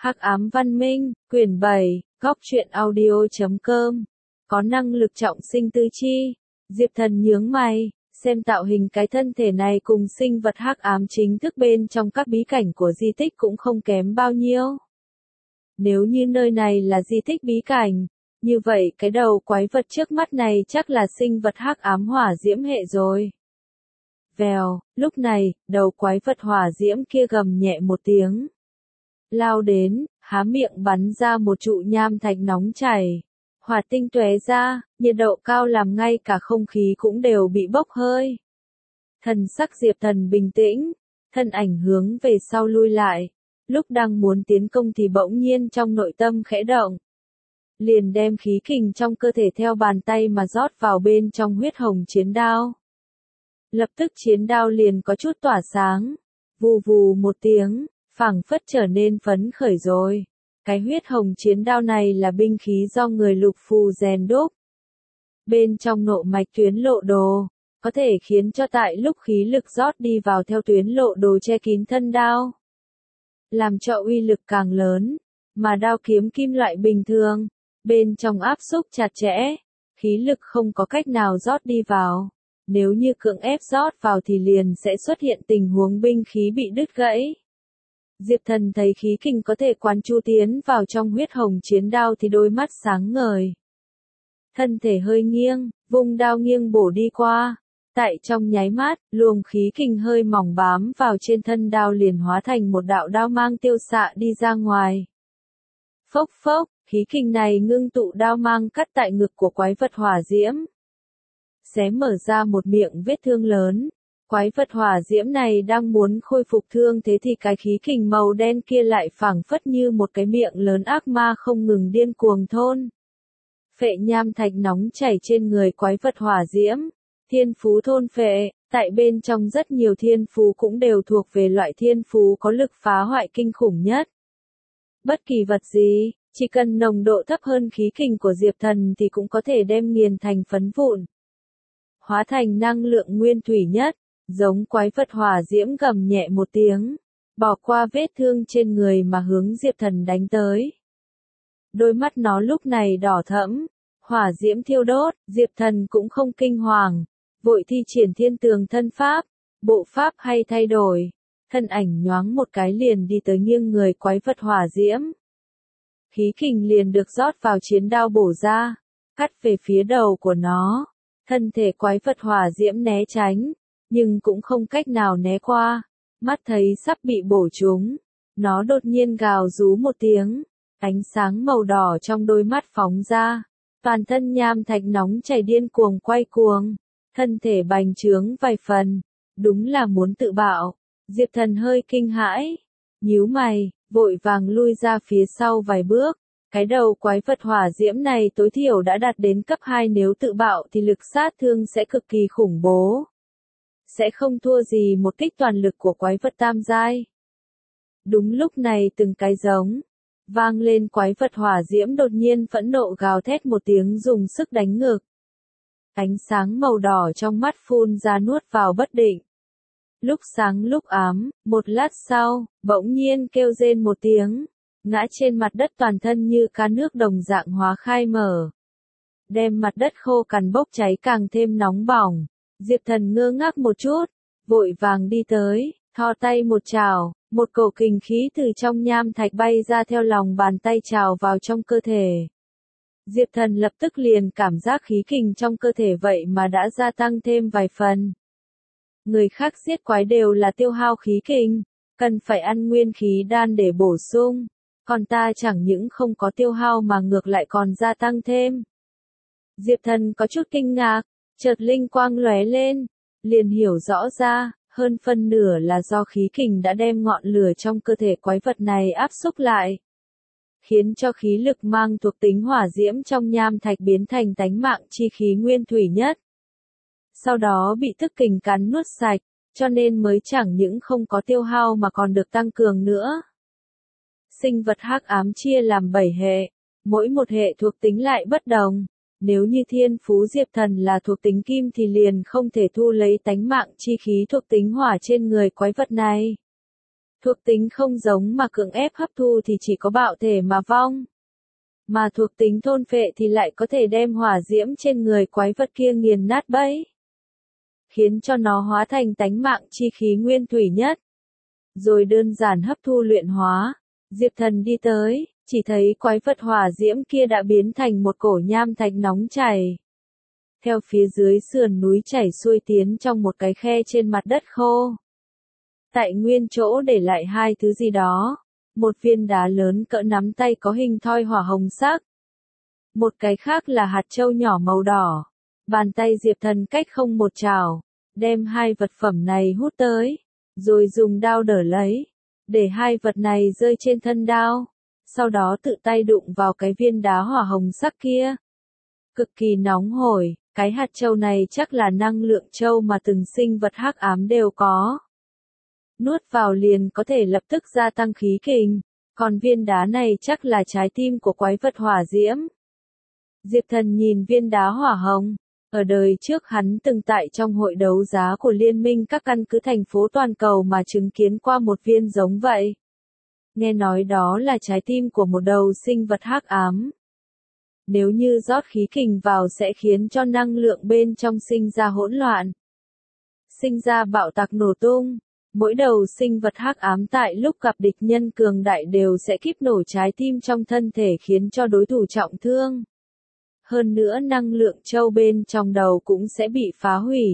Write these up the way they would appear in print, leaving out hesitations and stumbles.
Hắc ám văn minh, quyển 7, góc truyện audio.com. Có năng lực trọng sinh tư chi. Diệp Thần nhướng mày, xem tạo hình cái thân thể này cùng sinh vật hắc ám chính thức bên trong các bí cảnh của di tích cũng không kém bao nhiêu. Nếu như nơi này là di tích bí cảnh, như vậy cái đầu quái vật trước mắt này chắc là sinh vật hắc ám hỏa diễm hệ rồi. Vèo, lúc này, đầu quái vật hỏa diễm kia gầm nhẹ một tiếng. Lao đến, há miệng bắn ra một trụ nham thạch nóng chảy. Hỏa tinh tóe ra, nhiệt độ cao làm ngay cả không khí cũng đều bị bốc hơi. Thần sắc Diệp Thần bình tĩnh, thân ảnh hướng về sau lui lại. Lúc đang muốn tiến công thì bỗng nhiên trong nội tâm khẽ động. Liền đem khí kình trong cơ thể theo bàn tay mà rót vào bên trong huyết hồng chiến đao. Lập tức chiến đao liền có chút tỏa sáng. Vù vù một tiếng, phảng phất trở nên phấn khởi rồi. Cái huyết hồng chiến đao này là binh khí do người lục phù rèn đúc. Bên trong nộ mạch tuyến lộ đồ, có thể khiến cho tại lúc khí lực rót đi vào theo tuyến lộ đồ che kín thân đao. Làm cho uy lực càng lớn, mà đao kiếm kim loại bình thường, bên trong áp xúc chặt chẽ, khí lực không có cách nào rót đi vào. Nếu như cưỡng ép rót vào thì liền sẽ xuất hiện tình huống binh khí bị đứt gãy. Diệp Thần thấy khí kình có thể quán chu tiến vào trong huyết hồng chiến đao thì đôi mắt sáng ngời. Thân thể hơi nghiêng, vung đao nghiêng bổ đi qua. Tại trong nháy mắt, luồng khí kình hơi mỏng bám vào trên thân đao liền hóa thành một đạo đao mang tiêu xạ đi ra ngoài. Phốc phốc, khí kình này ngưng tụ đao mang cắt tại ngực của quái vật hỏa diễm. Xé mở ra một miệng vết thương lớn. Quái vật hỏa diễm này đang muốn khôi phục thương thế thì cái khí kình màu đen kia lại phảng phất như một cái miệng lớn ác ma không ngừng điên cuồng thôn. Phệ nham thạch nóng chảy trên người quái vật hỏa diễm. Thiên phú thôn phệ, tại bên trong rất nhiều thiên phú cũng đều thuộc về loại thiên phú có lực phá hoại kinh khủng nhất. Bất kỳ vật gì, chỉ cần nồng độ thấp hơn khí kình của Diệp Thần thì cũng có thể đem nghiền thành phấn vụn. Hóa thành năng lượng nguyên thủy nhất, giống quái vật hỏa diễm gầm nhẹ một tiếng, bỏ qua vết thương trên người mà hướng Diệp Thần đánh tới. Đôi mắt nó lúc này đỏ thẫm, hỏa diễm thiêu đốt, Diệp Thần cũng không kinh hoàng, vội thi triển thiên tường thân pháp, bộ pháp hay thay đổi, thân ảnh nhoáng một cái liền đi tới nghiêng người quái vật hỏa diễm. Khí kình liền được rót vào chiến đao bổ ra, cắt về phía đầu của nó. Thân thể quái vật hỏa diễm né tránh, nhưng cũng không cách nào né qua, mắt thấy sắp bị bổ trúng. Nó đột nhiên gào rú một tiếng, ánh sáng màu đỏ trong đôi mắt phóng ra, toàn thân nham thạch nóng chảy điên cuồng quay cuồng, thân thể bành trướng vài phần, đúng là muốn tự bạo. Diệp Thần hơi kinh hãi, nhíu mày, vội vàng lui ra phía sau vài bước. Cái đầu quái vật hỏa diễm này tối thiểu đã đạt đến cấp 2, nếu tự bạo thì lực sát thương sẽ cực kỳ khủng bố. Sẽ không thua gì một kích toàn lực của quái vật tam giai. Đúng lúc này từng cái giống vang lên, quái vật hỏa diễm đột nhiên phẫn nộ gào thét một tiếng dùng sức đánh ngược. Ánh sáng màu đỏ trong mắt phun ra nuốt vào bất định. Lúc sáng lúc ám, một lát sau, bỗng nhiên kêu rên một tiếng. Ngã trên mặt đất toàn thân như cá nước đồng dạng hóa khai mở. Đem mặt đất khô cằn bốc cháy càng thêm nóng bỏng. Diệp Thần ngơ ngác một chút, vội vàng đi tới, thò tay một chảo, một cổ kình khí từ trong nham thạch bay ra theo lòng bàn tay trào vào trong cơ thể. Diệp Thần lập tức liền cảm giác khí kình trong cơ thể vậy mà đã gia tăng thêm vài phần. Người khác giết quái đều là tiêu hao khí kình, cần phải ăn nguyên khí đan để bổ sung. Còn ta chẳng những không có tiêu hao mà ngược lại còn gia tăng thêm. Diệp Thần có chút kinh ngạc, chợt linh quang lóe lên, liền hiểu rõ ra, hơn phân nửa là do khí kình đã đem ngọn lửa trong cơ thể quái vật này áp xúc lại. Khiến cho khí lực mang thuộc tính hỏa diễm trong nham thạch biến thành tánh mạng chi khí nguyên thủy nhất. Sau đó bị tức kình cắn nuốt sạch, cho nên mới chẳng những không có tiêu hao mà còn được tăng cường nữa. Sinh vật hắc ám chia làm 7 hệ, mỗi một hệ thuộc tính lại bất đồng. Nếu như thiên phú Diệp Thần là thuộc tính kim thì liền không thể thu lấy tánh mạng chi khí thuộc tính hỏa trên người quái vật này. Thuộc tính không giống mà cưỡng ép hấp thu thì chỉ có bạo thể mà vong. Mà thuộc tính thôn phệ thì lại có thể đem hỏa diễm trên người quái vật kia nghiền nát bấy. Khiến cho nó hóa thành tánh mạng chi khí nguyên thủy nhất. Rồi đơn giản hấp thu luyện hóa. Diệp Thần đi tới, chỉ thấy quái vật hỏa diễm kia đã biến thành một cổ nham thạch nóng chảy. Theo phía dưới sườn núi chảy xuôi tiến trong một cái khe trên mặt đất khô. Tại nguyên chỗ để lại hai thứ gì đó. Một viên đá lớn cỡ nắm tay có hình thoi hỏa hồng sắc. Một cái khác là hạt châu nhỏ màu đỏ. Bàn tay Diệp Thần cách không một chảo, đem hai vật phẩm này hút tới, rồi dùng đao đỡ lấy, để hai vật này rơi trên thân đao, sau đó tự tay đụng vào cái viên đá hỏa hồng sắc kia. Cực kỳ nóng hổi, cái hạt châu này chắc là năng lượng châu mà từng sinh vật hắc ám đều có. Nuốt vào liền có thể lập tức gia tăng khí kình, còn viên đá này chắc là trái tim của quái vật hỏa diễm. Diệp Thần nhìn viên đá hỏa hồng, ở đời trước hắn từng tại trong hội đấu giá của liên minh các căn cứ thành phố toàn cầu mà chứng kiến qua một viên giống vậy. Nghe nói đó là trái tim của một đầu sinh vật hắc ám. Nếu như rót khí kình vào sẽ khiến cho năng lượng bên trong sinh ra hỗn loạn, sinh ra bạo tạc nổ tung. Mỗi đầu sinh vật hắc ám tại lúc gặp địch nhân cường đại đều sẽ kíp nổ trái tim trong thân thể khiến cho đối thủ trọng thương. Hơn nữa năng lượng châu bên trong đầu cũng sẽ bị phá hủy.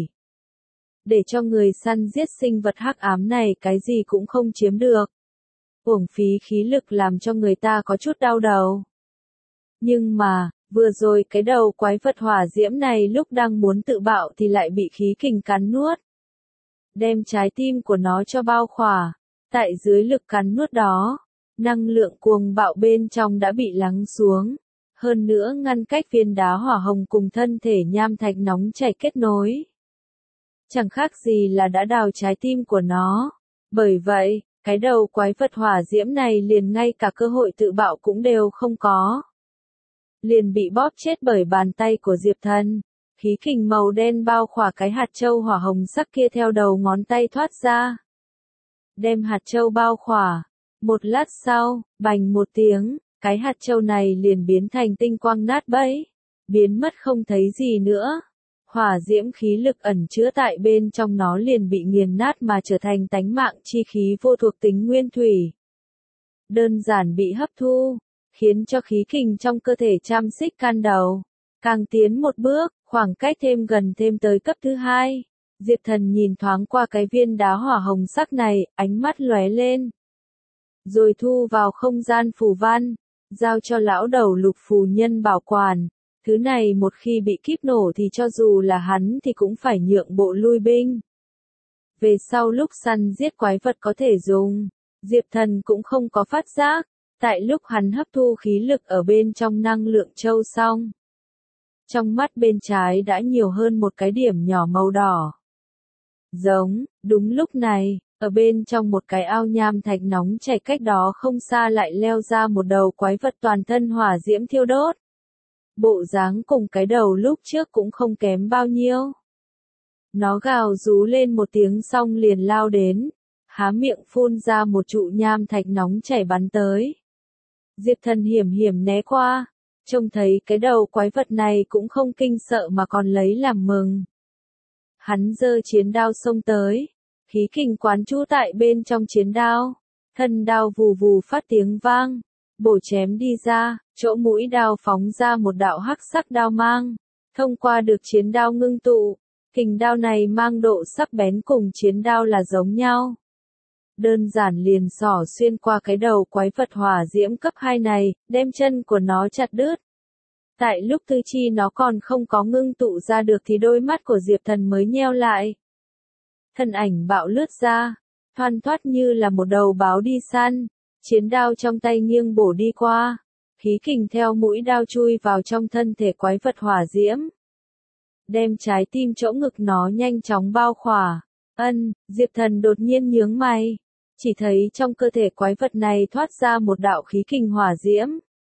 Để cho người săn giết sinh vật hắc ám này cái gì cũng không chiếm được. Uổng phí khí lực làm cho người ta có chút đau đầu. Nhưng mà, vừa rồi cái đầu quái vật hỏa diễm này lúc đang muốn tự bạo thì lại bị khí kình cắn nuốt. Đem trái tim của nó cho bao khỏa. Tại dưới lực cắn nuốt đó, năng lượng cuồng bạo bên trong đã bị lắng xuống. Hơn nữa ngăn cách viên đá hỏa hồng cùng thân thể nham thạch nóng chảy kết nối. Chẳng khác gì là đã đào trái tim của nó. Bởi vậy, cái đầu quái vật hỏa diễm này liền ngay cả cơ hội tự bạo cũng đều không có. Liền bị bóp chết bởi bàn tay của Diệp Thần. Khí kình màu đen bao khỏa cái hạt châu hỏa hồng sắc kia theo đầu ngón tay thoát ra. Đem hạt châu bao khỏa. Một lát sau, bành một tiếng, cái hạt châu này liền biến thành tinh quang nát bấy. Biến mất không thấy gì nữa. Hỏa diễm khí lực ẩn chứa tại bên trong nó liền bị nghiền nát mà trở thành tánh mạng chi khí vô thuộc tính nguyên thủy. Đơn giản bị hấp thu, khiến cho khí kình trong cơ thể Trăm Xích Can đầu càng tiến một bước, khoảng cách thêm gần thêm tới cấp thứ hai. Diệp Thần nhìn thoáng qua cái viên đá hỏa hồng sắc này, ánh mắt lóe lên. Rồi thu vào không gian phù văn, giao cho lão đầu Lục phù nhân bảo quản. Thứ này một khi bị kíp nổ thì cho dù là hắn thì cũng phải nhượng bộ lui binh. Về sau lúc săn giết quái vật có thể dùng, Diệp Thần cũng không có phát giác. Tại lúc hắn hấp thu khí lực ở bên trong năng lượng châu xong, trong mắt bên trái đã nhiều hơn một cái điểm nhỏ màu đỏ. Giống, đúng lúc này, ở bên trong một cái ao nham thạch nóng chảy cách đó không xa lại leo ra một đầu quái vật toàn thân hỏa diễm thiêu đốt. Bộ dáng cùng cái đầu lúc trước cũng không kém bao nhiêu. Nó gào rú lên một tiếng xong liền lao đến, há miệng phun ra một trụ nham thạch nóng chảy bắn tới. Diệp Thần hiểm hiểm né qua, trông thấy cái đầu quái vật này cũng không kinh sợ mà còn lấy làm mừng. Hắn giơ chiến đao xông tới, khí kình quán trú tại bên trong chiến đao, thân đao vù vù phát tiếng vang, bổ chém đi ra, chỗ mũi đao phóng ra một đạo hắc sắc đao mang, thông qua được chiến đao ngưng tụ, kình đao này mang độ sắc bén cùng chiến đao là giống nhau. Đơn giản liền xỏ xuyên qua cái đầu quái vật hỏa diễm cấp 2 này, đem chân của nó chặt đứt. Tại lúc tư chi nó còn không có ngưng tụ ra được thì đôi mắt của Diệp Thần mới nheo lại. Thân ảnh bạo lướt ra, thoăn thoắt như là một đầu báo đi săn, chiến đao trong tay nghiêng bổ đi qua, khí kình theo mũi đao chui vào trong thân thể quái vật hỏa diễm. Đem trái tim chỗ ngực nó nhanh chóng bao khỏa. Diệp Thần đột nhiên nhướng mày, chỉ thấy trong cơ thể quái vật này thoát ra một đạo khí kình hỏa diễm.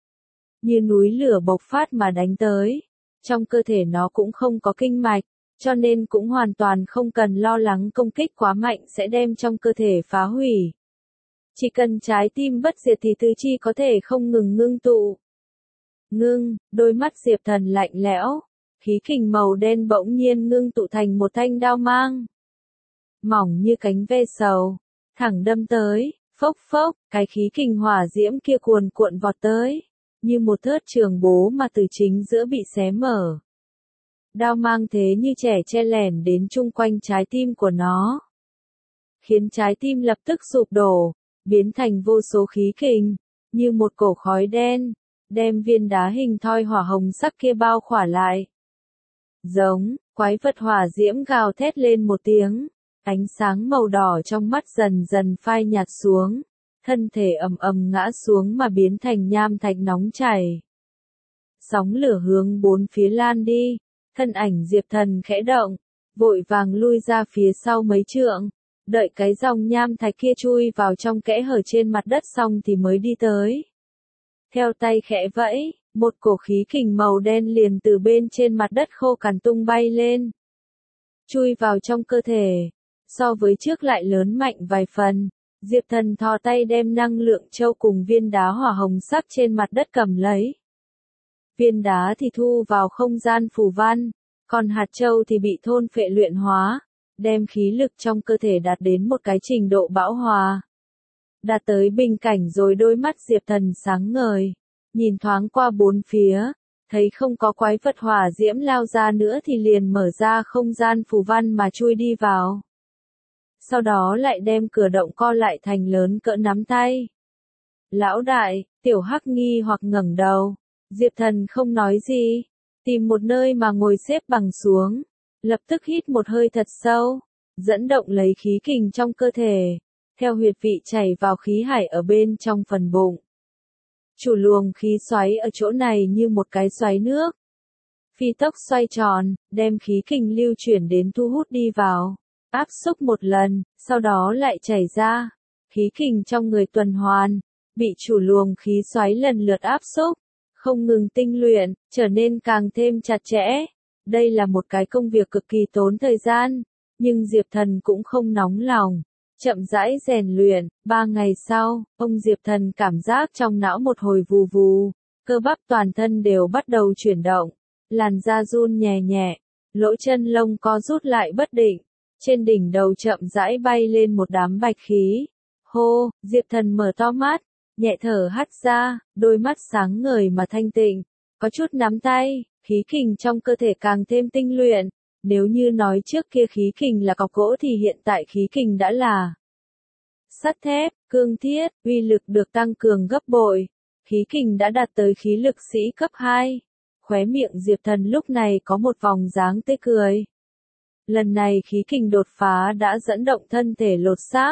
Như núi lửa bộc phát mà đánh tới. Trong cơ thể nó cũng không có kinh mạch, cho nên cũng hoàn toàn không cần lo lắng công kích quá mạnh sẽ đem trong cơ thể phá hủy. Chỉ cần trái tim bất diệt thì tứ chi có thể không ngừng ngưng tụ. Đôi mắt Diệp Thần lạnh lẽo, khí kình màu đen bỗng nhiên ngưng tụ thành một thanh đao mang. Mỏng như cánh ve sầu, thẳng đâm tới, phốc phốc, cái khí kình hỏa diễm kia cuồn cuộn vọt tới, như một thớt trường bố mà từ chính giữa bị xé mở. Đao mang thế như trẻ che lẻn đến chung quanh trái tim của nó, khiến trái tim lập tức sụp đổ, biến thành vô số khí kình, như một cổ khói đen, đem viên đá hình thoi hỏa hồng sắc kia bao khỏa lại. Giống, quái vật hỏa diễm gào thét lên một tiếng, ánh sáng màu đỏ trong mắt dần dần phai nhạt xuống, thân thể ầm ầm ngã xuống mà biến thành nham thạch nóng chảy. Sóng lửa hướng bốn phía lan đi, thân ảnh Diệp Thần khẽ động, vội vàng lui ra phía sau mấy trượng, đợi cái dòng nham thạch kia chui vào trong kẽ hở trên mặt đất xong thì mới đi tới. Theo tay khẽ vẫy, một cổ khí kình màu đen liền từ bên trên mặt đất khô cằn tung bay lên, chui vào trong cơ thể, so với trước lại lớn mạnh vài phần. Diệp Thần thò tay đem năng lượng châu cùng viên đá hỏa hồng sắc trên mặt đất cầm lấy. Viên đá thì thu vào không gian phù văn, còn hạt châu thì bị thôn phệ luyện hóa, đem khí lực trong cơ thể đạt đến một cái trình độ bão hòa. Đạt tới bình cảnh rồi đôi mắt Diệp Thần sáng ngời, nhìn thoáng qua bốn phía, thấy không có quái vật hỏa diễm lao ra nữa thì liền mở ra không gian phù văn mà chui đi vào. Sau đó lại đem cửa động co lại thành lớn cỡ nắm tay. Lão đại, Tiểu Hắc nghi hoặc ngẩng đầu, Diệp Thần không nói gì, tìm một nơi mà ngồi xếp bằng xuống, lập tức hít một hơi thật sâu, dẫn động lấy khí kình trong cơ thể, theo huyệt vị chảy vào khí hải ở bên trong phần bụng. Chủ luồng khí xoáy ở chỗ này như một cái xoáy nước, phi tốc xoay tròn, đem khí kình lưu chuyển đến thu hút đi vào, áp xúc một lần, sau đó lại chảy ra, khí kình trong người tuần hoàn, bị chủ luồng khí xoáy lần lượt áp xúc, không ngừng tinh luyện, trở nên càng thêm chặt chẽ. Đây là một cái công việc cực kỳ tốn thời gian, nhưng Diệp Thần cũng không nóng lòng, chậm rãi rèn luyện. 3 ngày sau, ông Diệp Thần cảm giác trong não một hồi vù vù, cơ bắp toàn thân đều bắt đầu chuyển động, làn da run nhẹ nhẹ, lỗ chân lông co rút lại bất định, trên đỉnh đầu chậm rãi bay lên một đám bạch khí. Hô, Diệp Thần mở to mắt, nhẹ thở hắt ra, đôi mắt sáng ngời mà thanh tịnh, có chút nắm tay, khí kình trong cơ thể càng thêm tinh luyện. Nếu như nói trước kia khí kình là cọc gỗ thì hiện tại khí kình đã là sắt thép, cương thiết, uy lực được tăng cường gấp bội. Khí kình đã đạt tới khí lực sĩ cấp 2. Khóe miệng Diệp Thần lúc này có một vòng dáng tươi cười. Lần này khí kình đột phá đã dẫn động thân thể lột xác,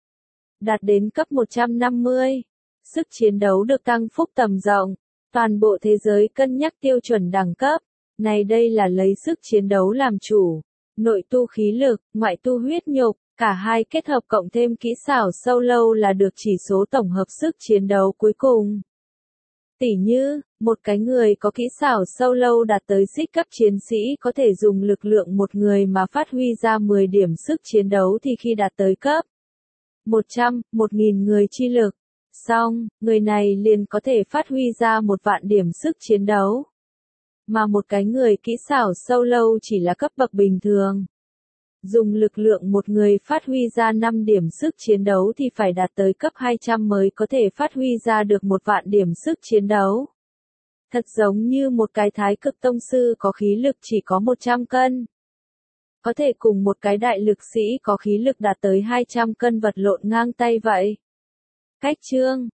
đạt đến cấp 150. Sức chiến đấu được tăng phúc tầm rộng, toàn bộ thế giới cân nhắc tiêu chuẩn đẳng cấp. Này đây là lấy sức chiến đấu làm chủ, nội tu khí lực, ngoại tu huyết nhục, cả hai kết hợp cộng thêm kỹ xảo sâu lâu là được chỉ số tổng hợp sức chiến đấu cuối cùng. Tỉ như, một cái người có kỹ xảo sâu lâu đạt tới xích cấp chiến sĩ có thể dùng lực lượng một người mà phát huy ra 10 điểm sức chiến đấu thì khi đạt tới cấp 100, 1000 người chi lực, xong, người này liền có thể phát huy ra 1.000 điểm sức chiến đấu. Mà một cái người kỹ xảo sâu lâu chỉ là cấp bậc bình thường. Dùng lực lượng một người phát huy ra 5 điểm sức chiến đấu thì phải đạt tới cấp 200 mới có thể phát huy ra được 1.000 điểm sức chiến đấu. Thật giống như một cái thái cực tông sư có khí lực chỉ có 100 cân. Có thể cùng một cái đại lực sĩ có khí lực đạt tới 200 cân vật lộn ngang tay vậy. Cách chương